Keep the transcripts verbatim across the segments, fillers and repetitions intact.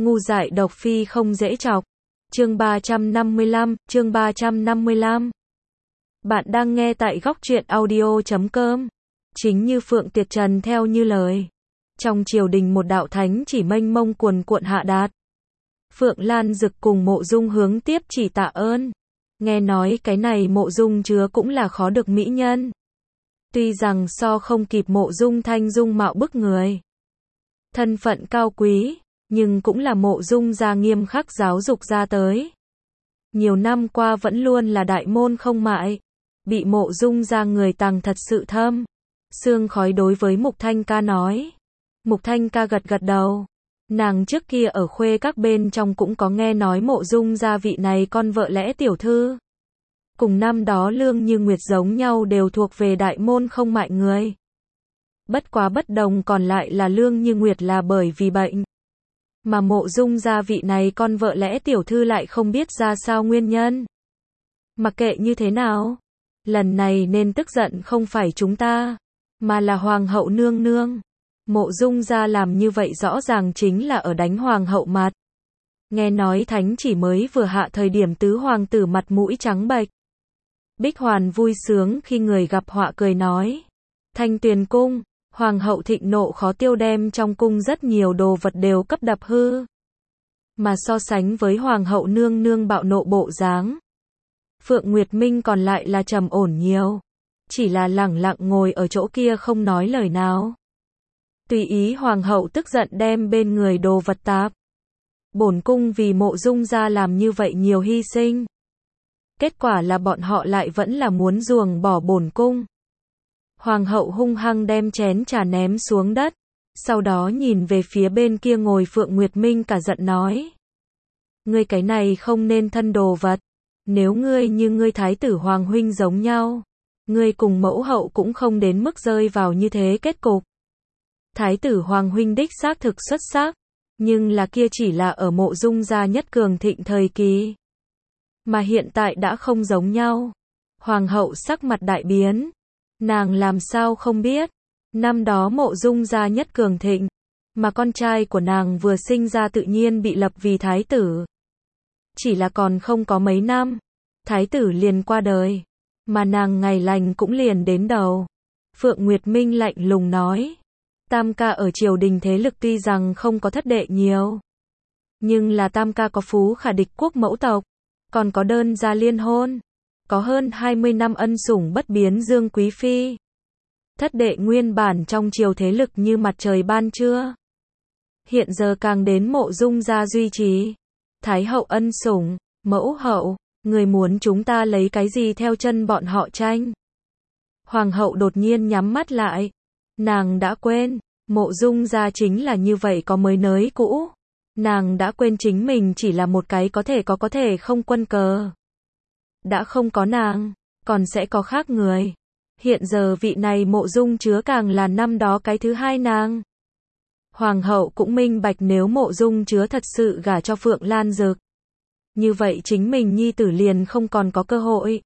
Ngu dại độc phi không dễ chọc. Chương ba trăm năm mươi lăm, chương ba trăm năm mươi lăm. Bạn đang nghe tại góc truyện audio chấm com. Chính như Phượng Tiệt Trần theo như lời. Trong triều đình một đạo thánh chỉ mênh mông cuồn cuộn hạ đạt. Phượng Lan Dực cùng Mộ Dung hướng tiếp chỉ tạ ơn. Nghe nói cái này Mộ Dung chứa cũng là khó được mỹ nhân. Tuy rằng so không kịp Mộ Dung thanh dung mạo bức người. Thân phận cao quý, nhưng cũng là Mộ Dung gia nghiêm khắc giáo dục ra tới. Nhiều năm qua vẫn luôn là đại môn không mại. Bị Mộ Dung gia người tàng thật sự thâm. Sương Khói đối với Mục Thanh Ca nói. Mục Thanh Ca gật gật đầu. Nàng trước kia ở khuê các bên trong cũng có nghe nói Mộ Dung gia vị này con vợ lẽ tiểu thư. Cùng năm đó Lương Như Nguyệt giống nhau đều thuộc về đại môn không mại người. Bất quá bất đồng còn lại là Lương Như Nguyệt là bởi vì bệnh. Mà Mộ Dung gia vị này con vợ lẽ tiểu thư lại không biết ra sao nguyên nhân. Mặc kệ như thế nào, lần này nên tức giận không phải chúng ta, mà là Hoàng hậu nương nương. Mộ Dung gia làm như vậy rõ ràng chính là ở đánh Hoàng hậu mặt. Nghe nói thánh chỉ mới vừa hạ thời điểm tứ hoàng tử mặt mũi trắng bệch. Bích Hoàn vui sướng khi người gặp họa cười nói. Thanh Tuyền cung, Hoàng hậu thịnh nộ khó tiêu đem trong cung rất nhiều đồ vật đều cấp đập hư. Mà so sánh với Hoàng hậu nương nương bạo nộ bộ dáng, Phượng Nguyệt Minh còn lại là trầm ổn nhiều. Chỉ là lẳng lặng ngồi ở chỗ kia không nói lời nào. Tùy ý Hoàng hậu tức giận đem bên người đồ vật tạp. Bổn cung vì Mộ Dung gia làm như vậy nhiều hy sinh. Kết quả là bọn họ lại vẫn là muốn ruồng bỏ bổn cung. Hoàng hậu hung hăng đem chén trà ném xuống đất. Sau đó nhìn về phía bên kia ngồi Phượng Nguyệt Minh cả giận nói. Ngươi cái này không nên thân đồ vật. Nếu ngươi như ngươi thái tử Hoàng huynh giống nhau, ngươi cùng mẫu hậu cũng không đến mức rơi vào như thế kết cục. Thái tử Hoàng huynh đích xác thực xuất sắc, nhưng là kia chỉ là ở Mộ Dung gia nhất cường thịnh thời kỳ. Mà hiện tại đã không giống nhau. Hoàng hậu sắc mặt đại biến. Nàng làm sao không biết. Năm đó Mộ Dung gia nhất cường thịnh, mà con trai của nàng vừa sinh ra tự nhiên bị lập vì thái tử. Chỉ là còn không có mấy năm, thái tử liền qua đời, mà nàng ngày lành cũng liền đến đầu. Phượng Nguyệt Minh lạnh lùng nói. Tam ca ở triều đình thế lực tuy rằng không có thất đệ nhiều, nhưng là Tam ca có phú khả địch quốc mẫu tộc, còn có đơn gia liên hôn, có hơn hai mươi năm ân sủng bất biến Dương Quý Phi. Thất đệ nguyên bản trong triều thế lực như mặt trời ban trưa. Hiện giờ càng đến Mộ Dung gia duy trì. Thái hậu ân sủng, mẫu hậu, người muốn chúng ta lấy cái gì theo chân bọn họ tranh? Hoàng hậu đột nhiên nhắm mắt lại. Nàng đã quên, Mộ Dung gia chính là như vậy có mới nới cũ. Nàng đã quên chính mình chỉ là một cái có thể có có thể không quân cờ. Đã không có nàng, còn sẽ có khác người. Hiện giờ vị này Mộ Dung chứa càng là năm đó cái thứ hai nàng. Hoàng hậu cũng minh bạch nếu Mộ Dung chứa thật sự gả cho Phượng Lan Dực, như vậy chính mình nhi tử liền không còn có cơ hội.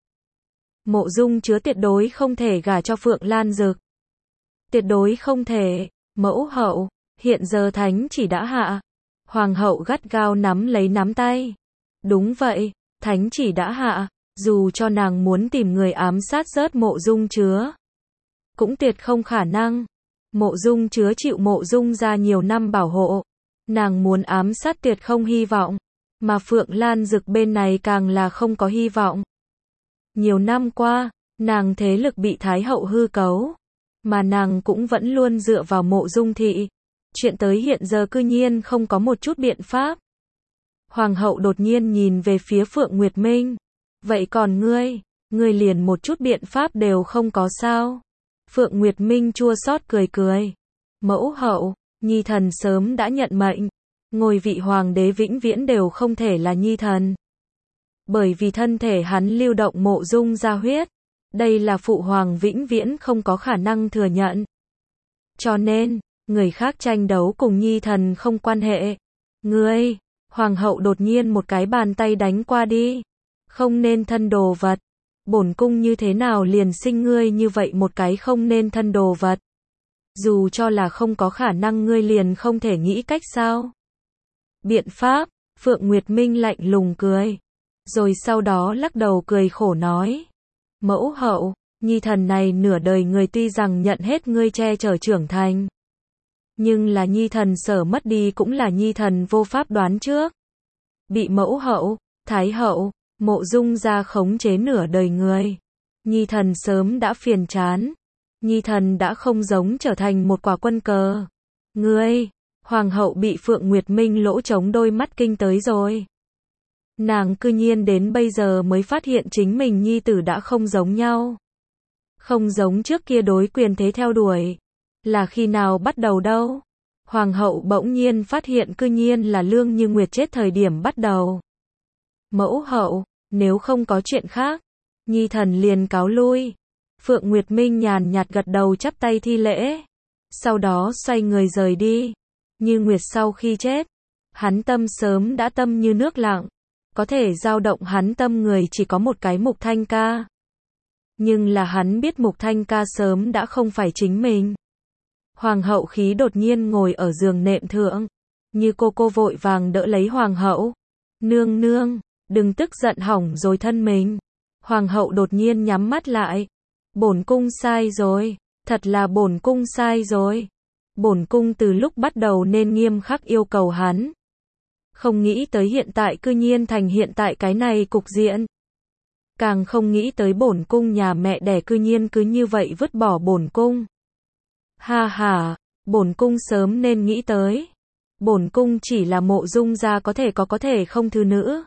Mộ Dung chứa tuyệt đối không thể gả cho Phượng Lan Dực. Tuyệt đối không thể. Mẫu hậu, hiện giờ thánh chỉ đã hạ. Hoàng hậu gắt gao nắm lấy nắm tay. Đúng vậy, thánh chỉ đã hạ, dù cho nàng muốn tìm người ám sát rớt Mộ Dung chứa, cũng tuyệt không khả năng. Mộ Dung chứa chịu Mộ Dung gia nhiều năm bảo hộ, nàng muốn ám sát tuyệt không hy vọng, mà Phượng Lan Dực bên này càng là không có hy vọng. Nhiều năm qua, nàng thế lực bị Thái hậu hư cấu, mà nàng cũng vẫn luôn dựa vào Mộ Dung thị. Chuyện tới hiện giờ cư nhiên không có một chút biện pháp. Hoàng hậu đột nhiên nhìn về phía Phượng Nguyệt Minh. Vậy còn ngươi, ngươi liền một chút biện pháp đều không có sao? Phượng Nguyệt Minh chua xót cười cười. Mẫu hậu, nhi thần sớm đã nhận mệnh. Ngôi vị hoàng đế vĩnh viễn đều không thể là nhi thần. Bởi vì thân thể hắn lưu động Mộ Dung gia huyết. Đây là phụ hoàng vĩnh viễn không có khả năng thừa nhận. Cho nên, người khác tranh đấu cùng nhi thần không quan hệ. Ngươi, hoàng hậu đột nhiên một cái bàn tay đánh qua đi. Không nên thân đồ vật. Bổn cung như thế nào liền sinh ngươi như vậy một cái không nên thân đồ vật. Dù cho là không có khả năng ngươi liền không thể nghĩ cách sao. Biện pháp, Phượng Nguyệt Minh lạnh lùng cười. Rồi sau đó lắc đầu cười khổ nói. Mẫu hậu, nhi thần này nửa đời người tuy rằng nhận hết ngươi che chở trưởng thành. Nhưng là nhi thần sở mất đi cũng là nhi thần vô pháp đoán trước. Bị mẫu hậu, thái hậu, Mộ Dung gia khống chế nửa đời người. Nhi thần sớm đã phiền chán. Nhi thần đã không giống trở thành một quả quân cờ. Ngươi, hoàng hậu bị Phượng Nguyệt Minh lỗ trống đôi mắt kinh tới rồi. Nàng cư nhiên đến bây giờ mới phát hiện chính mình nhi tử đã không giống nhau. Không giống trước kia đối quyền thế theo đuổi. Là khi nào bắt đầu đâu? Hoàng hậu bỗng nhiên phát hiện cư nhiên là Lương Như Nguyệt chết thời điểm bắt đầu. Mẫu hậu, nếu không có chuyện khác, nhi thần liền cáo lui. Phượng Nguyệt Minh nhàn nhạt gật đầu chắp tay thi lễ. Sau đó xoay người rời đi. Như Nguyệt sau khi chết, hắn tâm sớm đã tâm như nước lặng. Có thể dao động hắn tâm người chỉ có một cái Mục Thanh Ca. Nhưng là hắn biết Mục Thanh Ca sớm đã không phải chính mình. Hoàng hậu khí đột nhiên ngồi ở giường nệm thượng. Như cô cô vội vàng đỡ lấy hoàng hậu. Nương nương, đừng tức giận hỏng rồi thân mình. Hoàng hậu đột nhiên nhắm mắt lại. Bổn cung sai rồi, thật là bổn cung sai rồi. Bổn cung từ lúc bắt đầu nên nghiêm khắc yêu cầu hắn. Không nghĩ tới hiện tại cư nhiên thành hiện tại cái này cục diện. Càng không nghĩ tới bổn cung nhà mẹ đẻ cư nhiên cứ như vậy vứt bỏ bổn cung. Ha ha, bổn cung sớm nên nghĩ tới. Bổn cung chỉ là Mộ Dung gia có thể có có thể không thứ nữ.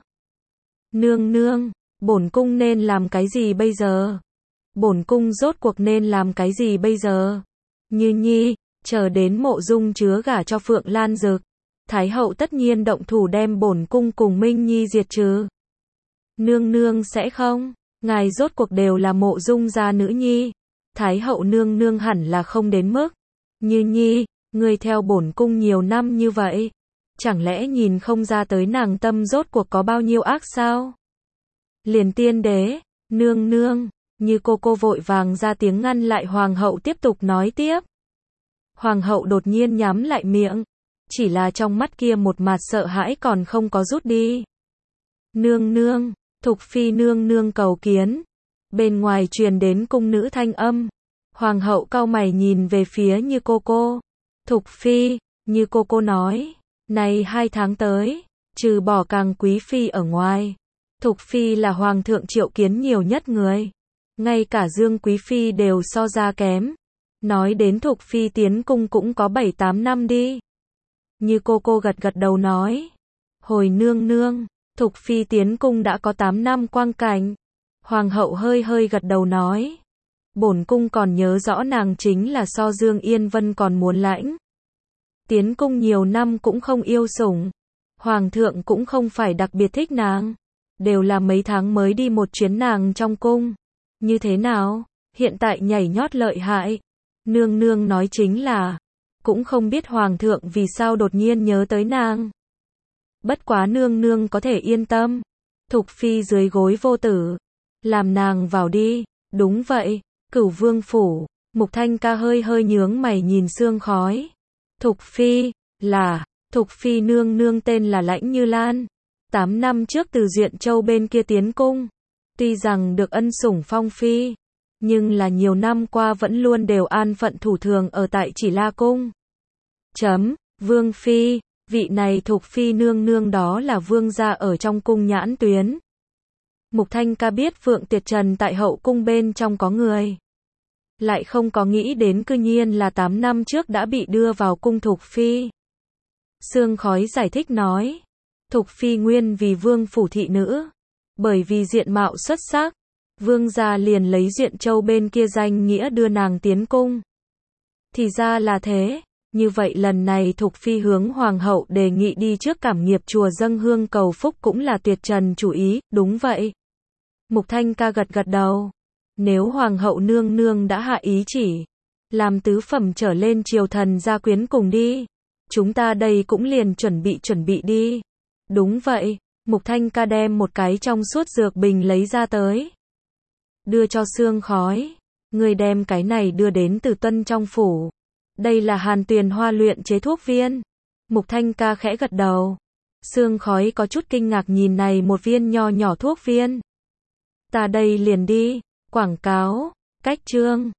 Nương nương, bổn cung nên làm cái gì bây giờ? Bổn cung rốt cuộc nên làm cái gì bây giờ? Như Nhi, chờ đến Mộ Dung chứa gả cho Phượng Lan Dực, Thái hậu tất nhiên động thủ đem bổn cung cùng Minh Nhi diệt trừ. Nương nương sẽ không, ngài rốt cuộc đều là Mộ Dung gia nữ nhi. Thái hậu nương nương hẳn là không đến mức. Như Nhi, ngươi theo bổn cung nhiều năm như vậy, chẳng lẽ nhìn không ra tới nàng tâm rốt cuộc có bao nhiêu ác sao? Liền tiên đế, nương nương, Như cô cô vội vàng ra tiếng ngăn lại hoàng hậu tiếp tục nói tiếp. Hoàng hậu đột nhiên nhắm lại miệng, chỉ là trong mắt kia một mặt sợ hãi còn không có rút đi. Nương nương, Thục phi nương nương cầu kiến. Bên ngoài truyền đến cung nữ thanh âm. Hoàng hậu cau mày nhìn về phía Như cô cô. Thục phi, Như cô cô nói, này hai tháng tới, trừ bỏ Càng quý phi ở ngoài, Thục phi là hoàng thượng triệu kiến nhiều nhất người. Ngay cả Dương quý phi đều so ra kém. Nói đến Thục phi tiến cung cũng có bảy tám năm đi. Như cô cô gật gật đầu nói, hồi nương nương, Thục phi tiến cung đã có tám năm quang cảnh. Hoàng hậu hơi hơi gật đầu nói, bổn cung còn nhớ rõ nàng chính là so Dương Yên Vân còn muốn lãnh. Tiến cung nhiều năm cũng không yêu sủng. Hoàng thượng cũng không phải đặc biệt thích nàng. Đều là mấy tháng mới đi một chuyến nàng trong cung. Như thế nào? Hiện tại nhảy nhót lợi hại. Nương nương nói chính là, cũng không biết hoàng thượng vì sao đột nhiên nhớ tới nàng. Bất quá nương nương có thể yên tâm. Thục phi dưới gối vô tử. Làm nàng vào đi. Đúng vậy, Cửu Vương phủ. Mục Thanh Ca hơi hơi nhướng mày nhìn sương khói. Thục phi, là, Thục phi nương nương tên là Lãnh Như Lan. Tám năm trước từ Duyện Châu bên kia tiến cung. Tuy rằng được ân sủng phong phi, nhưng là nhiều năm qua vẫn luôn đều an phận thủ thường ở tại Chỉ La cung. Chấm, Vương phi, vị này Thục phi nương nương đó là vương gia ở trong cung nhãn tuyến. Mục Thanh Ca biết Phượng Tiệt Trần tại hậu cung bên trong có người. Lại không có nghĩ đến cư nhiên là tám năm trước đã bị đưa vào cung Thục phi. Sương khói giải thích nói, Thục phi nguyên vì vương phủ thị nữ. Bởi vì diện mạo xuất sắc, vương gia liền lấy Duyện Châu bên kia danh nghĩa đưa nàng tiến cung. Thì ra là thế, như vậy lần này Thục phi hướng hoàng hậu đề nghị đi trước cảm nghiệp chùa dâng hương cầu phúc cũng là Tuyệt Trần chủ ý, đúng vậy. Mục Thanh Ca gật gật đầu. Nếu hoàng hậu nương nương đã hạ ý chỉ, làm tứ phẩm trở lên triều thần gia quyến cùng đi, chúng ta đây cũng liền chuẩn bị chuẩn bị đi. Đúng vậy. Mục Thanh Ca đem một cái trong suốt dược bình lấy ra tới. Đưa cho sương khói. Người đem cái này đưa đến Từ Tuân trong phủ. Đây là Hàn Tuyền Hoa luyện chế thuốc viên. Mục Thanh Ca khẽ gật đầu. Sương khói có chút kinh ngạc nhìn này một viên nho nhỏ thuốc viên. Ta đây liền đi. Quảng cáo. Cách chương.